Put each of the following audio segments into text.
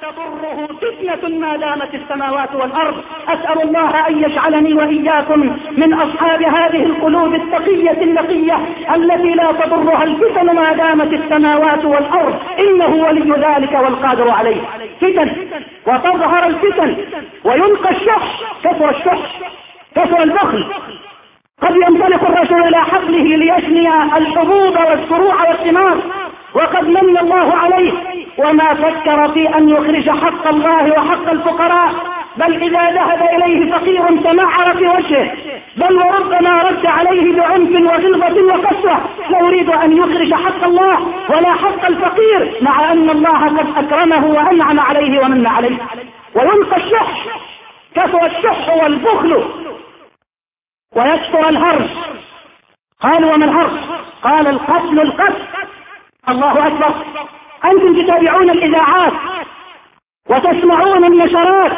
تضره فتنة ما دامت السماوات والأرض. أسأل الله أن يجعلني وإياكم من أصحاب هذه القلوب التقية النقية التي لا تضرها الفتن ما دامت السماوات والأرض، إنه ولي ذلك والقادر عليه. فتن وتظهر الفتن ويلقى الشح، كثر الشح كثر البخل. قد ينطلق الرجل إلى حقله ليجني الحبوب والزروع والثمار، وقد من الله عليه وما فكر في أن يخرج حق الله وحق الفقراء، بل إذا ذهب إليه فقير تمعر في وجهه، بل وربما رد عليه بعنف وغلظة وقسوة، لا يريد أن يخرج حق الله ولا حق الفقير، مع أن الله قد أكرمه وأنعم عليه ومن عليه. ويلقى الشح، كثر الشح والبخل، ويكثر الهرج. قالوا وما الهرج؟ قال القتل. القتل. الله أكبر. أنتم تتابعون الإذاعات وتسمعون النشرات،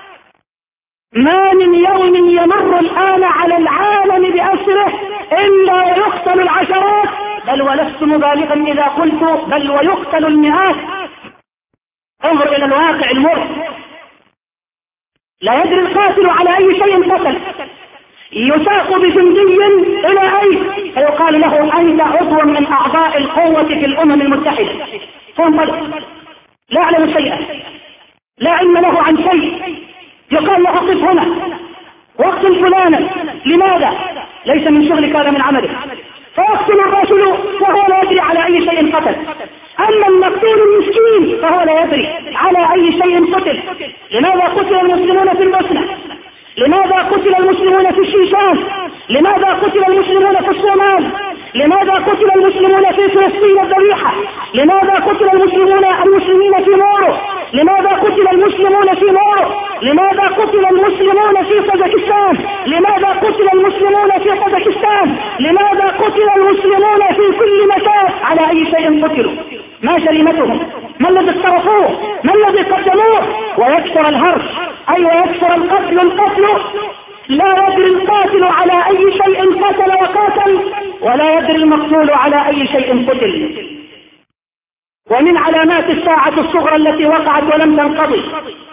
ما من يوم يمر الآن على العالم بأسره إلا ويقتل العشرات، بل ولست مبالغا إذا قلت بل ويقتل المئات. انظر إلى الواقع المر. لا يدري القاتل على أي شيء قتل، يساق بجندي إلى أين فيقال له أنت عضو من أعضاء القوة في الأمم المتحدة، فانطلق، لا يعلم شيئا، لا علم له عن شيء، يقال له قف هنا واقتل فلانا. لماذا؟ ليس من شغلك هذا، من عملك. فيقتل الرجل وهو لا يدري على أي شيء قتل. أما المقتول المسكين فهو لا يدري على أي شيء قتل. لماذا قتل المسلمون في البوسنة؟ لماذا قتل المسلمون في الشيشان؟ لماذا قتل المسلمون في الصومال؟ لماذا قتل المسلمون في فلسطين الذبيحة؟ لماذا قتل المسلمين في مورو؟ لماذا قتل المسلمون في مورو؟ لماذا قتل المسلمون في طاجكستان؟ لماذا قتل المسلمون في طاجكستان؟ لماذا قتل المسلمون في كل مكان؟ على أي شيء قتلوا؟ ما جريمتهم؟ ما الذي اقترفوه؟ ما الذي قدموه؟ ويكثر الهرج، أي ويكثر القتل. القتل لا يدري القاتل على أي شيء قتل وقاتل، ولا يدري المقتول على أي شيء قتل. ومن علامات الساعة الصغرى التي وقعت ولم تنقضي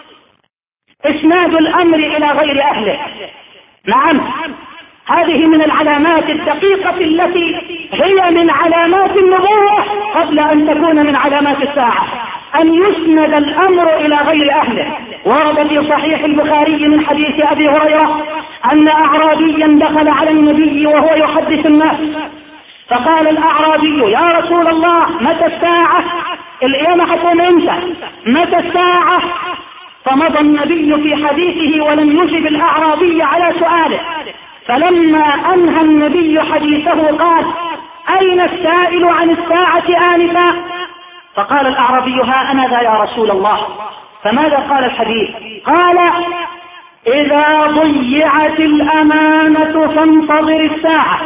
إسناد الأمر إلى غير أهله. نعم، هذه من العلامات الدقيقة التي هي من علامات النبوة قبل أن تكون من علامات الساعة، أن يسند الأمر إلى غير أهله. ورد في صحيح البخاري من حديث أبي هريرة أن أعرابيا دخل على النبي وهو يحدث الناس، فقال الأعرابي يا رسول الله متى الساعة؟ القيامة حتقوم امتى؟ متى الساعة؟ فمضى النبي في حديثه ولم يجب الأعرابي على سؤاله، فلما أنهى النبي حديثه قال أين السائل عن الساعة آنفا؟ فقال الأعرابي ها أنا ذا يا رسول الله. فماذا قال الحديث؟ قال إذا ضيعت الأمانة فانتظر الساعة.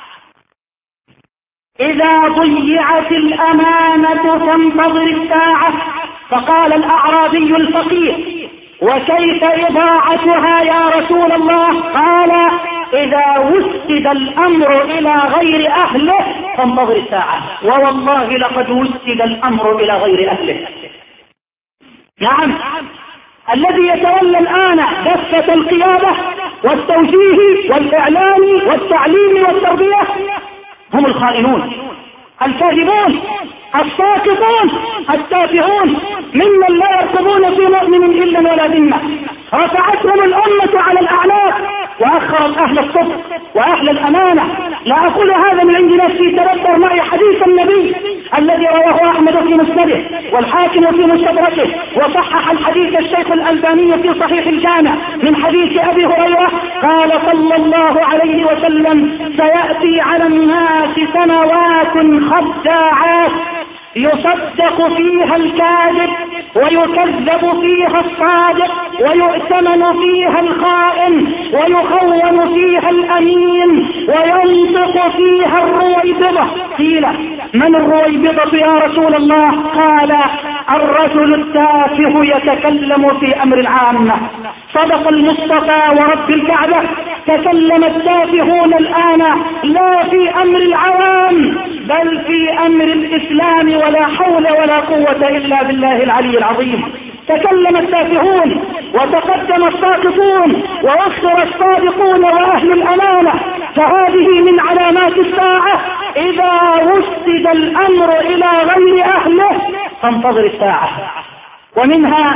إذا ضيعت الأمانة فانتظر الساعة. فقال الأعرابي الفقير وكيف إضاعتها يا رسول الله؟ قال إذا وسد الأمر إلى غير أهله فانتظر الساعة. ووالله لقد وسد الأمر إلى غير أهله. نعم، الذي يتولى الآن دفة القيادة والتوجيه والإعلام والتعليم والتربية هم الخائنون الكاذبون الساقطون التافهون ممن لا يرقبون في مؤمن إلا ولا ذمة. رفعتهم الأمة على الأعناق وأخرت أهل الصدق وأهل الأمانة. لا أقول هذا من عند نفسي، تدبر معي حديث النبي الذي رواه أحمد في مسنده والحاكم في مستدركه، وصحح الحديث الشيخ الألباني في صحيح الجامع من حديث أبي هريرة قال صلى الله عليه وسلم سيأتي على الناس سنوات خداعات يصدق فيها الكاذب ويكذب فيها الصادق ويؤتمن فيها الخائن ويخون فيها الأمين وينطق فيها الرويبضة. قيل من الرويبضة يا رسول الله؟ قال الرجل التافه يتكلم في أمر العامة. صدق المصطفى ورب الكعبة، تكلم التافهون الآن لا في أمر العوام بل في أمر الإسلام، ولا حول ولا قوة إلا بالله العلي العظيم. تكلم التافهون وتقدم الساقطون وأخر الصادقون وأهل الأمانة، فهذه من علامات الساعة. إذا وسد الأمر إلى غير أهله فانتظر الساعة. ومنها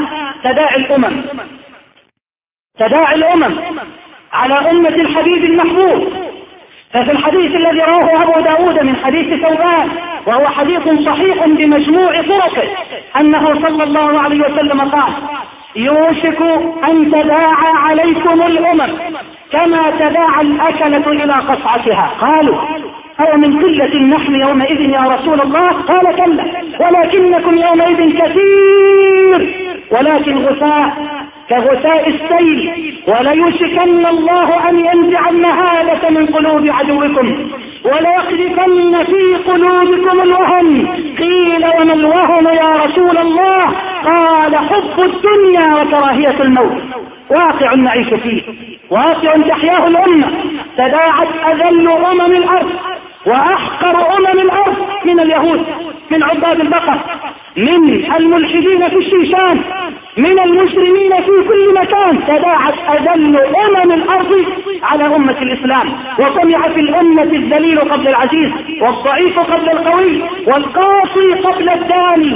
تداعي الأمم على أمة الحبيب المحبوب. ففي الحديث الذي رواه أبو داود من حديث ثوبان، وهو حديث صحيح بمجموع طرقه، أنه صلى الله عليه وسلم قال: يوشك أن تداعى عليكم الأمم كما تداعى الأكلة إلى قصعتها. قالوا: أو من قلة نحن يومئذ يا رسول الله؟ قال: كلا، ولكنكم يومئذ كثير ولكن غثاء كغثاء السيل، وليوشكن الله أن ينزع المهابة من قلوب عدوكم وليقذفن في قلوبكم الوهن. قيل: وما الوهن يا رسول الله؟ قال: حب الدنيا وكراهية الموت. واقع نعيش فيه، واقع تحياه الأمة. تداعت أذل الأرض وأحقر الأرض من اليهود، من عباد البقر، من الملحدين في الشيشان، من المسلمين في كل مكان. تداعت أذل الأرض على أمة الإسلام، وطمع في الأمة الذليل قبل العزيز، والضعيف قبل القوي، والقاصي قبل الداني.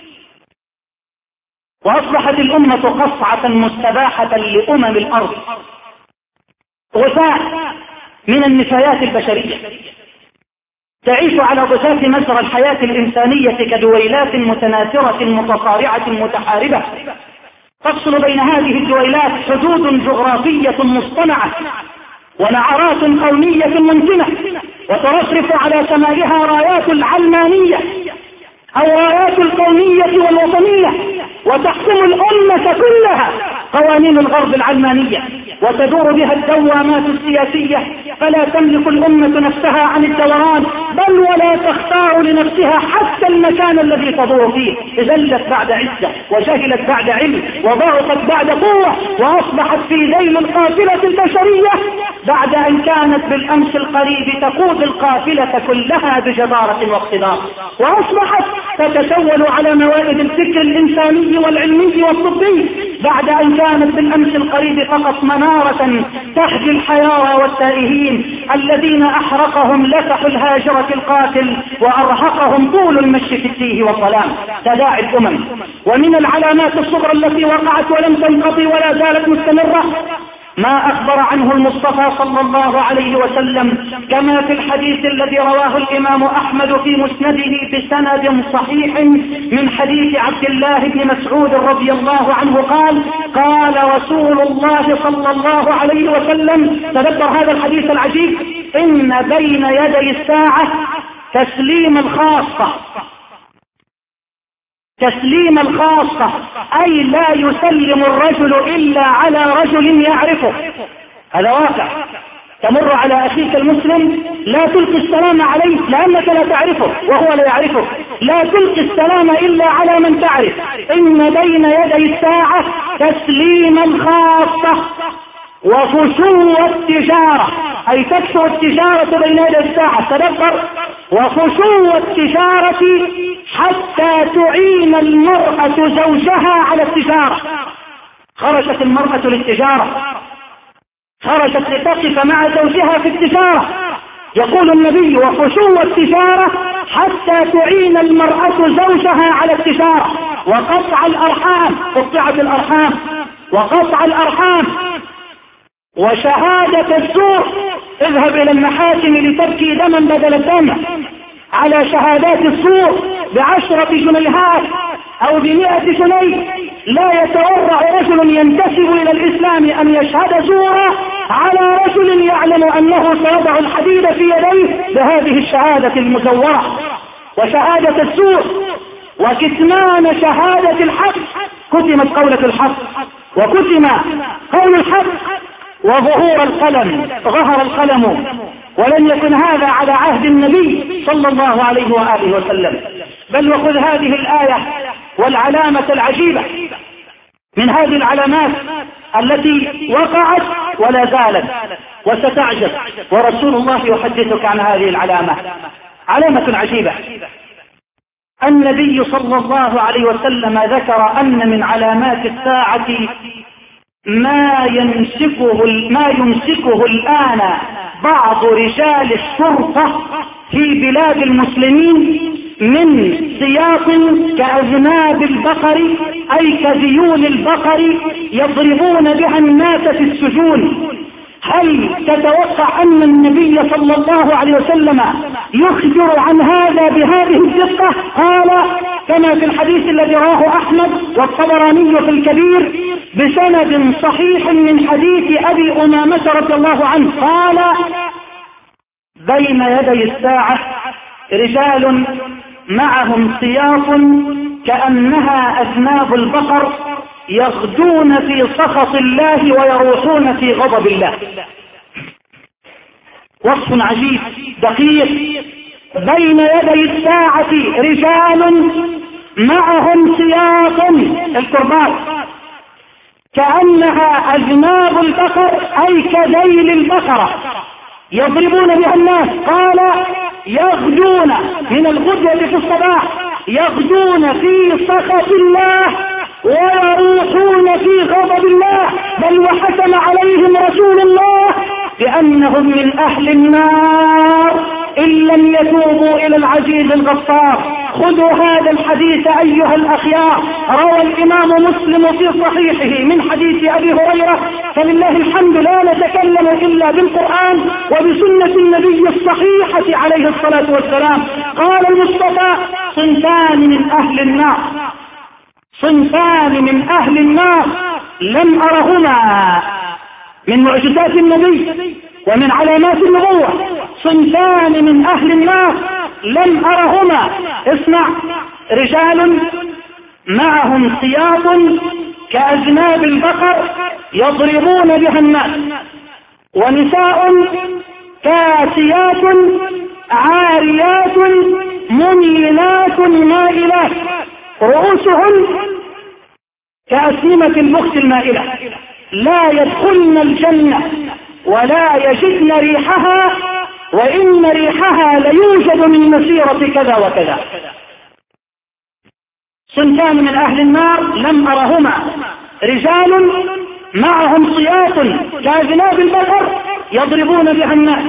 وأصبحت الأمة قصعة مستباحة لأمم الأرض، غثاء من النفايات البشرية، تعيش على ضفاف مسرى الحياة الإنسانية كدويلات متناثرة متصارعة متحاربة، تفصل بين هذه الدويلات حدود جغرافية مصطنعة ونعرات قومية ممكنة، وترفرف على سمائها رايات العلمانية أو رايات القومية والوطنية، وتحكم الأمة كلها قوانين الغرب العلمانية، وتدور بها الدوامات السياسية، فلا تملك الأمة نفسها عن الدوران، بل ولا تختار لنفسها حتى المكان الذي تدور فيه. ذلت بعد عزة، وجهلت بعد علم، وضعفت بعد قوة، وأصبحت في ذيل القافلة البشرية بعد أن كانت بالأمس القريب تقود القافلة كلها بجدارة واقتدار، وأصبحت تتسول على موائد الفكر الإنساني والعلمي والطبي بعد أن كانت بالأمس القريب فقط منارة تهدي الحيارى والتائهين الذين أحرقهم لفح الهاجرة القاتل وأرهقهم طول المشي في التيه والظلام. تداعي الأمم. ومن العلامات الصغرى التي وقعت ولم تنقضي ولا زالت مستمرة ما أخبر عنه المصطفى صلى الله عليه وسلم، كما في الحديث الذي رواه الإمام أحمد في مسنده بسند صحيح من حديث عبد الله بن مسعود رضي الله عنه قال: قال رسول الله صلى الله عليه وسلم، تدبر هذا الحديث العجيب: إن بين يدي الساعة تسليم الخاصة، أي لا يسلم الرجل إلا على رجل يعرفه. هذا واقع. تمر على أخيك المسلم لا تلقي السلام عليه لأنك لا تعرفه وهو لا يعرفه، لا تلقي السلام إلا على من تعرف. إن بين يدي الساعة تسليم الخاصة وفشو التجارة، أي تكثر التجارة بين يدي الساعة. تدبر: وفشو التجارة حتى تعين المرأة زوجها على التجارة. خرجت المرأة للتجارة، خرجت لتقف مع زوجها في التجارة. يقول النبي: وفشو التجارة حتى تعين المرأة زوجها على التجارة. وقطع الأرحام، قطعت الأرحام، وقطع الأرحام، وشهادة الزور. اذهب إلى المحاكم لتبكي دما بدل الدم على شهادات الزور ب10 جنيهات أو ب100 جنيه. لا يتورع رجل ينتسب إلى الإسلام أن يشهد زورا على رجل يعلم أنه سيضع الحديد في يديه بهذه الشهادة المزورة. وشهادة الزور وكتمان شهادة الحق، كتمت قولة الحق وكتم قول الحق، وظهور القلم، ظهر القلم. ولم يكن هذا على عهد النبي صلى الله عليه وآله وسلم. بل وخذ هذه الآية والعلامة العجيبة من هذه العلامات التي وقعت ولا زالت وستعجب، ورسول الله يحدثك عن هذه العلامة، علامة عجيبة. النبي صلى الله عليه وسلم ذكر أن من علامات الساعة ما يمسكه الآن بعض رجال الشرطة في بلاد المسلمين من سياط كأذناب البقر أي كذيول البقر يضربون بها الناس في السجون. هل تتوقع أن النبي صلى الله عليه وسلم يخبر عن هذا بهذه الدقة؟ قال كما في الحديث الذي رواه أحمد والطبراني في الكبير بسند صحيح من حديث أبي أمامة رضي الله عنه قال بين يدي الساعة رجال معهم سياط كأنها أذناب البقر يغدون في سخط الله ويروحون في غضب الله. وصف عجيب دقيق. بين يدي الساعة رجال معهم سياط الكرباج كأنها أذناب البقر أي كذيل البقرة يضربون بها الناس. قال يغدون من الغدوة في الصباح يغدون في سخط الله ويروحون في غضب الله، بل وحكم عليهم رسول الله بأنهم من أهل النار إن لم يتوبوا إلى العزيز الغفار. خذوا هذا الحديث أيها الأخيار، روى الإمام مسلم في صحيحه من حديث أبي هريرة، فلله الحمد لا نتكلم إلا بالقرآن وبسنة النبي الصحيحة عليه الصلاة والسلام. قال المصطفى صنفان من أهل النار، صنفان من أهل النار لم أرهما من معجزات النبي ومن علامات النبوة. صنفان من أهل النار لم أرهما. اسمع، رجال معهم سياط كأذناب البقر يضربون بها الناس، ونساء كاسيات عاريات مميلات مائلات رؤوسهن كأسنمة البخت المائلة لا يدخلن الجنة ولا يجدن ريحها وإن ريحها ليوجد من مسيرة كذا وكذا. صنفان من أهل النار لم أرهما، رجال معهم سياط كأذناب البقر يضربون بها الناس،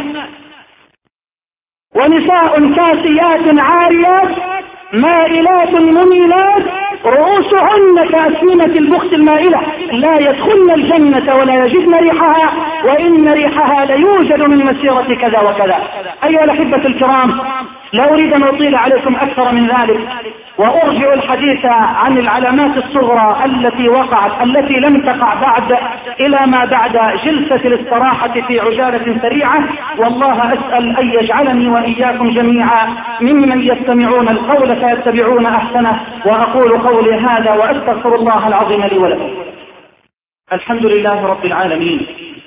ونساء كاسيات عاريات مائلات مميلات رؤوسهن كأسنمة البخت المائلة لا يدخلن الجنة ولا يجدن ريحها وإن ريحها ليوجد من مسيرة كذا وكذا. أيها الأحبة الكرام، لا أريد أن أطيل عليكم أكثر من ذلك وأرجع الحديث عن العلامات الصغرى التي وقعت التي لم تقع بعد إلى ما بعد جلسة الاستراحة في عجالة سريعة. والله أسأل أن يجعلني وإياكم جميعا ممن يستمعون القول فيتبعون أحسنه. وأقول قولي هذا وأستغفر الله العظيم لي ولكم. الحمد لله رب العالمين،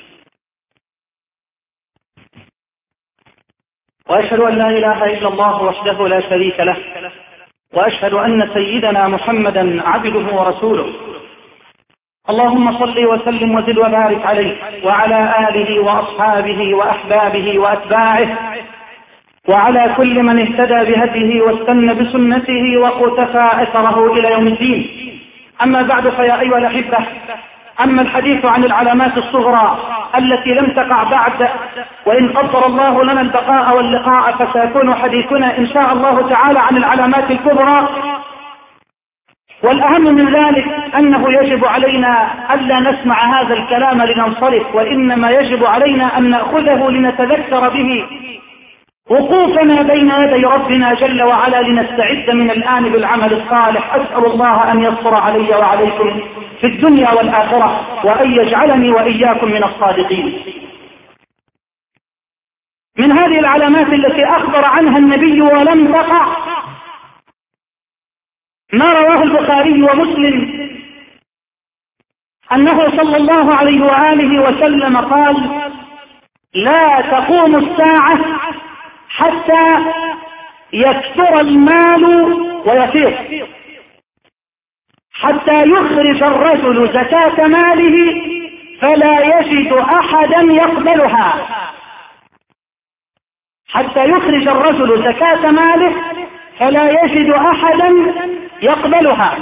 وأشهد أن لا إله إلا الله وحده لا شريك له، وأشهد أن سيدنا محمدا عبده ورسوله. اللهم صل وسلم وزد وبارك عليه وعلى آله وأصحابه وأحبابه وأتباعه وعلى كل من اهتدى بهديه واستنى بسنته وقتفى أثره إلى يوم الدين. أما بعد، فيا أيها الأحبة، أما الحديث عن العلامات الصغرى التي لم تقع بعد، وإن قدر الله لنا البقاء واللقاء فسيكون حديثنا إن شاء الله تعالى عن العلامات الكبرى. والأهم من ذلك أنه يجب علينا ألا نسمع هذا الكلام لننصرف، وإنما يجب علينا أن نأخذه لنتذكر به وقوفنا بين يدي ربنا جل وعلا لنستعد من الآن بالعمل الصالح. أسأل الله أن يصبر علي وعليكم في الدنيا والآخرة، وأن يجعلني وإياكم من الصادقين. من هذه العلامات التي أخبر عنها النبي ولم تقع ما رواه البخاري ومسلم أنه صلى الله عليه وآله وسلم قال: لا تقوم الساعة حتى يكثر المال ويفيض، حتى يخرج الرجل زكاة ماله فلا يجد أحدا يقبلها، حتى يخرج الرجل زكاة ماله فلا يجد أحدا يقبلها.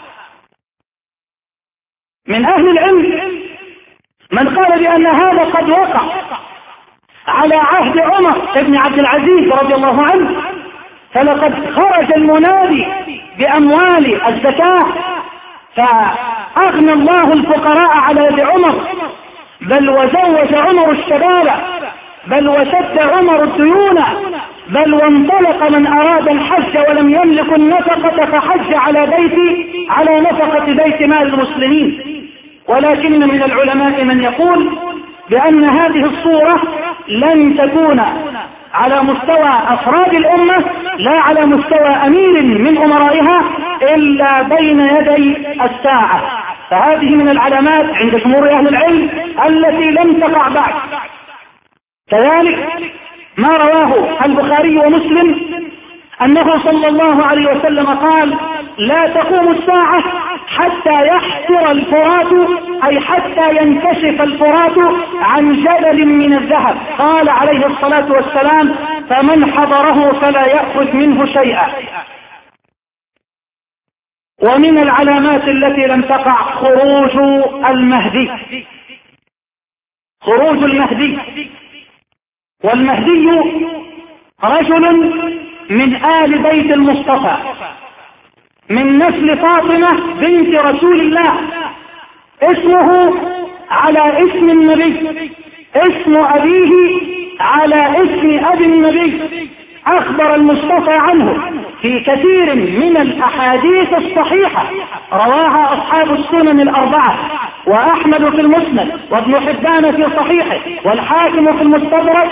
من أهل العلم من قال بأن هذا قد وقع على عهد عمر بن عبد العزيز رضي الله عنه، فلقد خرج المنادي بأموال الزكاة فأغنى الله الفقراء على يد عمر، بل وزوج عمر الشباب، بل وسد عمر الديون، بل وانطلق من أراد الحج ولم يملك النفقة فحج على نفقة بيت مال المسلمين. ولكن من العلماء من يقول بأن هذه الصورة لن تكون على مستوى أفراد الأمة، لا على مستوى أمير من أمرائها، إلا بين يدي الساعة. فهذه من العلامات عند جمهور أهل العلم التي لم تقع بعد. كذلك ما رواه البخاري ومسلم أنه صلى الله عليه وسلم قال: لا تقوم الساعة حتى يحتر الفرات، أي حتى ينكشف الفرات عن جبل من الذهب. قال عليه الصلاة والسلام: فمن حضره فلا يأخذ منه شيئا. ومن العلامات التي لم تقع خروج المهدي. خروج المهدي، والمهدي رجل من آل بيت المصطفى من نسل فاطمة بنت رسول الله، اسمه على اسم النبي، اسم أبيه على اسم أبي النبي. أخبر المصطفى عنه في كثير من الأحاديث الصحيحة رواها أصحاب السنن الأربعة، وأحمد في المسند، وابن حبان في صحيحه، والحاكم في المستدرك.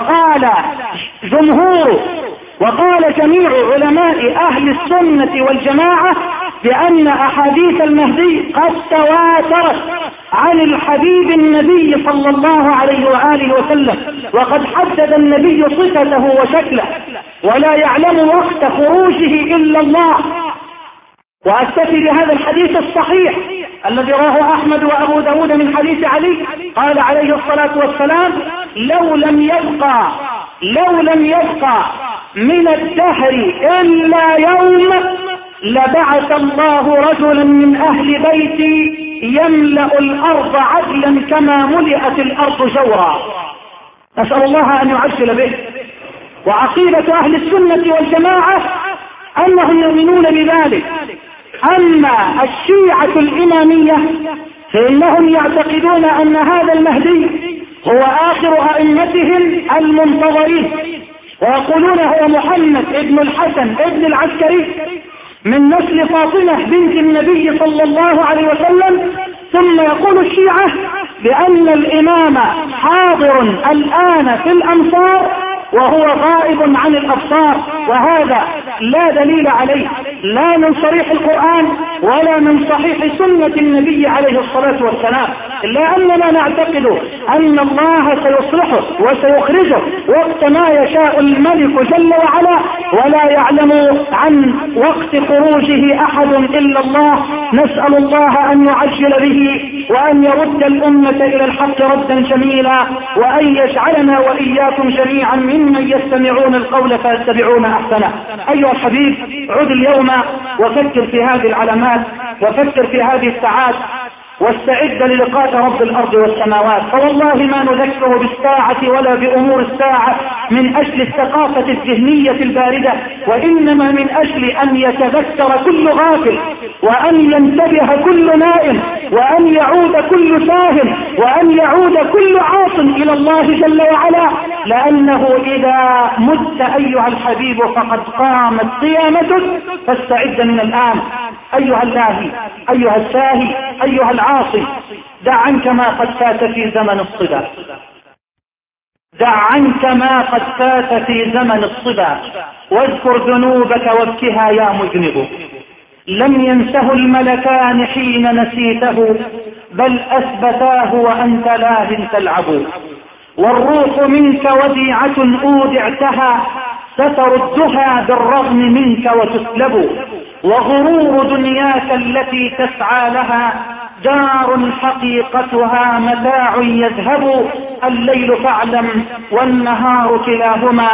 وقال جميع علماء أهل السنة والجماعة بأن أحاديث المهدي قد تواترت عن الحبيب النبي صلى الله عليه وآله وسلم، وقد حدد النبي صفته وشكله، ولا يعلم وقت خروجه إلا الله. وأكتفي بهذا الحديث الصحيح الذي رواه أحمد وأبو داود من حديث علي، قال عليه الصلاة والسلام: لو لم يبقى من الدهر إلا يوم لبعث الله رجلا من أهل بيتي يملأ الأرض عدلا كما ملئت الأرض جورا. نسأل الله أن يعجل به. وعقيدة أهل السنة والجماعة أنهم يؤمنون بذلك. أما الشيعة الإمامية فإنهم يعتقدون أن هذا المهدي هو آخر أئمتهم المنتظرين، ويقولون هو محمد ابن الحسن ابن العسكري من نسل فاطمة بنت النبي صلى الله عليه وسلم. ثم يقول الشيعة بأن الإمام حاضر الآن في الأمصار وهو غائب عن الأبصار، وهذا لا دليل عليه لا من صريح القرآن ولا من صحيح سنة النبي عليه الصلاة والسلام، إلا أننا نعتقد أن الله سيصلحه وسيخرجه وقت ما يشاء الملك جل وعلا، ولا يعلم عن وقت خروجه أحد إلا الله. نسأل الله أن يعجل به وأن يرد الأمة إلى الحق ردا جميلا، وأن يجعلنا وإياكم جميعا ممن يستمعون القول فيتبعون أحسنه. أيها الحبيب، عد اليوم وفكر في هذه العلامات، وفكر في هذه الساعات، واستعد للقاء رب الأرض والسماوات. فوالله ما نذكر بالساعة ولا بأمور الساعة من أجل الثقافة الذهنية الباردة، وإنما من أجل أن يتذكر كل غافل، وأن ينتبه كل نائم، وأن يعود كل ساهم، وأن يعود كل عاص إلى الله جل وعلا، لأنه إذا مت أيها الحبيب فقد قامت قيامتك، فاستعد من الآن. أيها اللاهي، أيها الساهي، أيها العاصي، دع عنك ما قد فات في زمن الصبا، دع عنك ما قد فات في زمن الصبا، واذكر ذنوبك وابكها يا مذنب. لم ينسه الملكان حين نسيته، بل أثبتاه وأنت لاه تلعب. والروح منك وديعة أودعتها، ستردها بالرغم منك وتسلب. وغرور دنياك التي تسعى لها دار حقيقتها متاع يذهب، الليل فاعلم والنهار كلاهما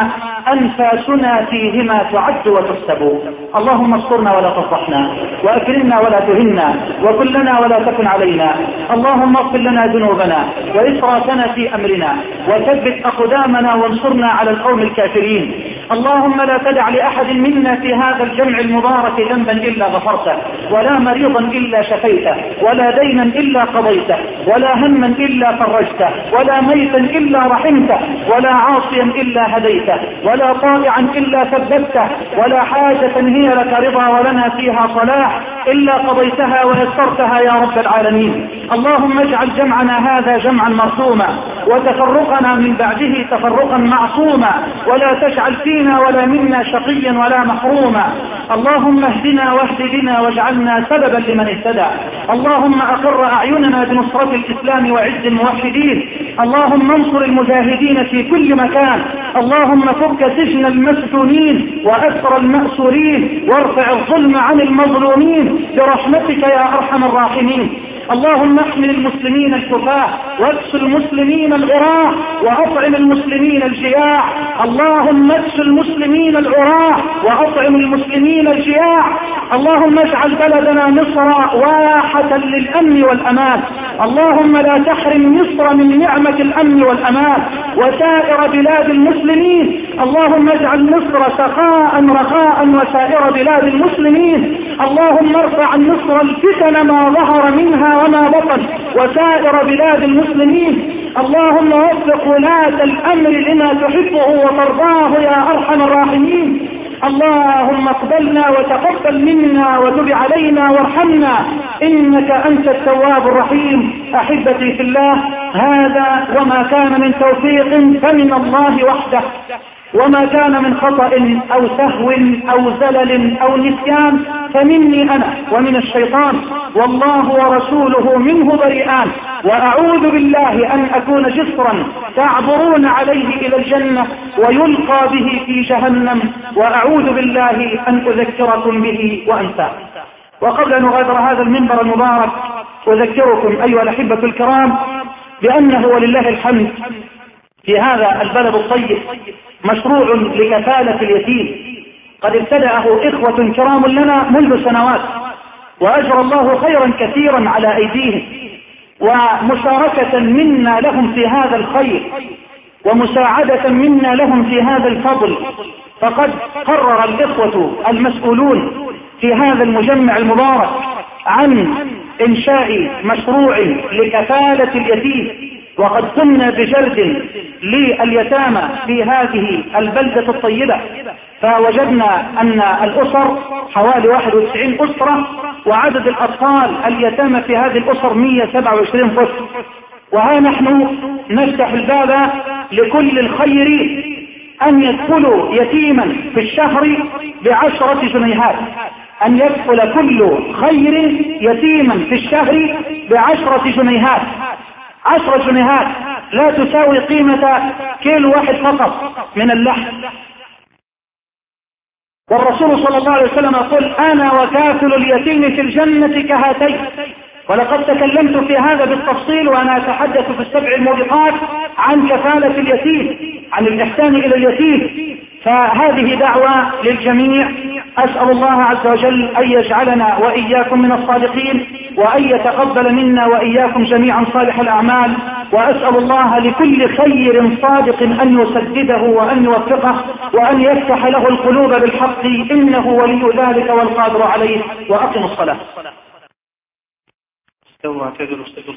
أنفاسنا فيهما تعد وتحسب. اللهم استرنا ولا تفضحنا، وأكرمنا ولا تهنا، وكن لنا ولا تكن علينا. اللهم اغفر لنا ذنوبنا وإسرافنا في أمرنا، وثبت أقدامنا وانصرنا على القوم الكافرين. اللهم لا تدع لأحد منا في هذا الجمع المبارك ذنبا إلا غفرته، ولا مريضا إلا شفيته، ولا دينا إلا قضيته، ولا هما إلا فرجته، ولا ميتا إلا رحمته، ولا عاصيا إلا هديته، ولا طائعا إلا ثبته، ولا حاجة هي لك رضا ولنا فيها صلاح إلا قضيتها ويسرتها يا رب العالمين. اللهم اجعل جمعنا هذا جمعا مرحوما، وتفرقنا من بعده تفرقا معصوما، ولا تجعل فينا ولا منا شقيا ولا محروما. اللهم اهدنا واهد بنا واجعلنا سببا لمن اهتدى. اللهم أقر أعيننا بنصرة الإسلام وعز الموحدين. اللهم انصر المجاهدين في كل مكان. اللهم فك سجن المسجونين وأسر المأسورين، وارفع الظلم عن المظلومين برحمتك يا أرحم الراحمين. اللهم احمل المسلمين الكفاة، واكس المسلمين العراة، وأطعم المسلمين الجياع. اللهم اكس المسلمين العراة، وأطعم المسلمين الجياع. اللهم اجعل بلدنا مصر واحة للأمن والأمان. اللهم لا تحرم مصر من نعمة الأمن والأمان وسائر بلاد المسلمين. اللهم اجعل مصر سخاء رخاء وسائر بلاد المسلمين. اللهم ارفع عن مصر الفتن ما ظهر منها وما بطن وسائر بلاد المسلمين. اللهم وفق ولاة الأمر لما تحبه وترضاه يا أرحم الراحمين. اللهم اقبلنا وتقبل منا وتب علينا وارحمنا إنك أنت التواب الرحيم. أحبتي في الله، هذا وما كان من توفيق فمن الله وحده، وما كان من خطأ أو سهو أو زلل أو نسيان فمني أنا ومن الشيطان، والله ورسوله منه بريئان. وأعوذ بالله أن أكون جسرا تعبرون عليه إلى الجنة ويلقى به في جهنم، وأعوذ بالله أن أذكركم به وأنساه. وقبل أن أغادر هذا المنبر المبارك أذكركم أيها الأحبة الكرام بأنه ولله الحمد في هذا البلد الطيب مشروع لكفالة اليتيم قد ابتدأه إخوة كرام لنا منذ سنوات، وأجرى الله خيرا كثيرا على أيديهم، ومشاركة منا لهم في هذا الخير ومساعدة منا لهم في هذا الفضل. فقد قرر الإخوة المسؤولون في هذا المجمع المبارك عن إنشاء مشروع لكفالة اليتيم، وقد قمنا بجلد لليتامى في هذه البلدة الطيبة، فوجدنا أن الأسر حوالي 91 أسرة، وعدد الأطفال اليتامى في هذه الأسر 127 طفل. وها نحن نفتح الباب لكل الخير أن يدخلوا يتيما في الشهر ب10 جنيهات، أن يدخل كل خير يتيما في الشهر ب10 جنيهات. 10 جنيهات لا تساوي قيمة كيلو واحد فقط من اللحم. والرسول صلى الله عليه وسلم يقول: أنا وكافل اليتيم في الجنة كهاتين. ولقد تكلمت في هذا بالتفصيل وأنا أتحدث في السبع الموبقات عن كفالة اليتيم، عن الإحسان إلى اليتيم. فهذه دعوة للجميع. أسأل الله عز وجل أن يجعلنا وإياكم من الصادقين، وأن يتقبل منا وإياكم جميعا صالح الأعمال. وأسأل الله لكل خير صادق أن يسدده وأن يوفقه وأن يفتح له القلوب بالحق، إنه ولي ذلك والقادر عليه. وأقم الصلاة.